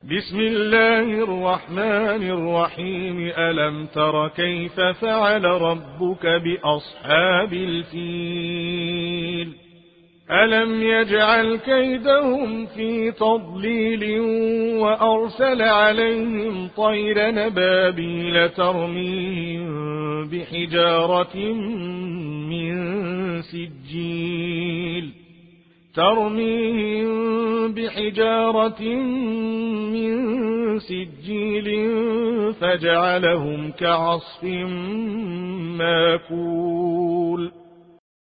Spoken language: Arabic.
بسم الله الرحمن الرحيم. ألم تر كيف فعل ربك بأصحاب الفيل؟ ألم يجعل كيدهم في تضليل وأرسل عليهم طير نبابيل ترميهم بحجارة من سجيل فجعلهم كعصف ماكول.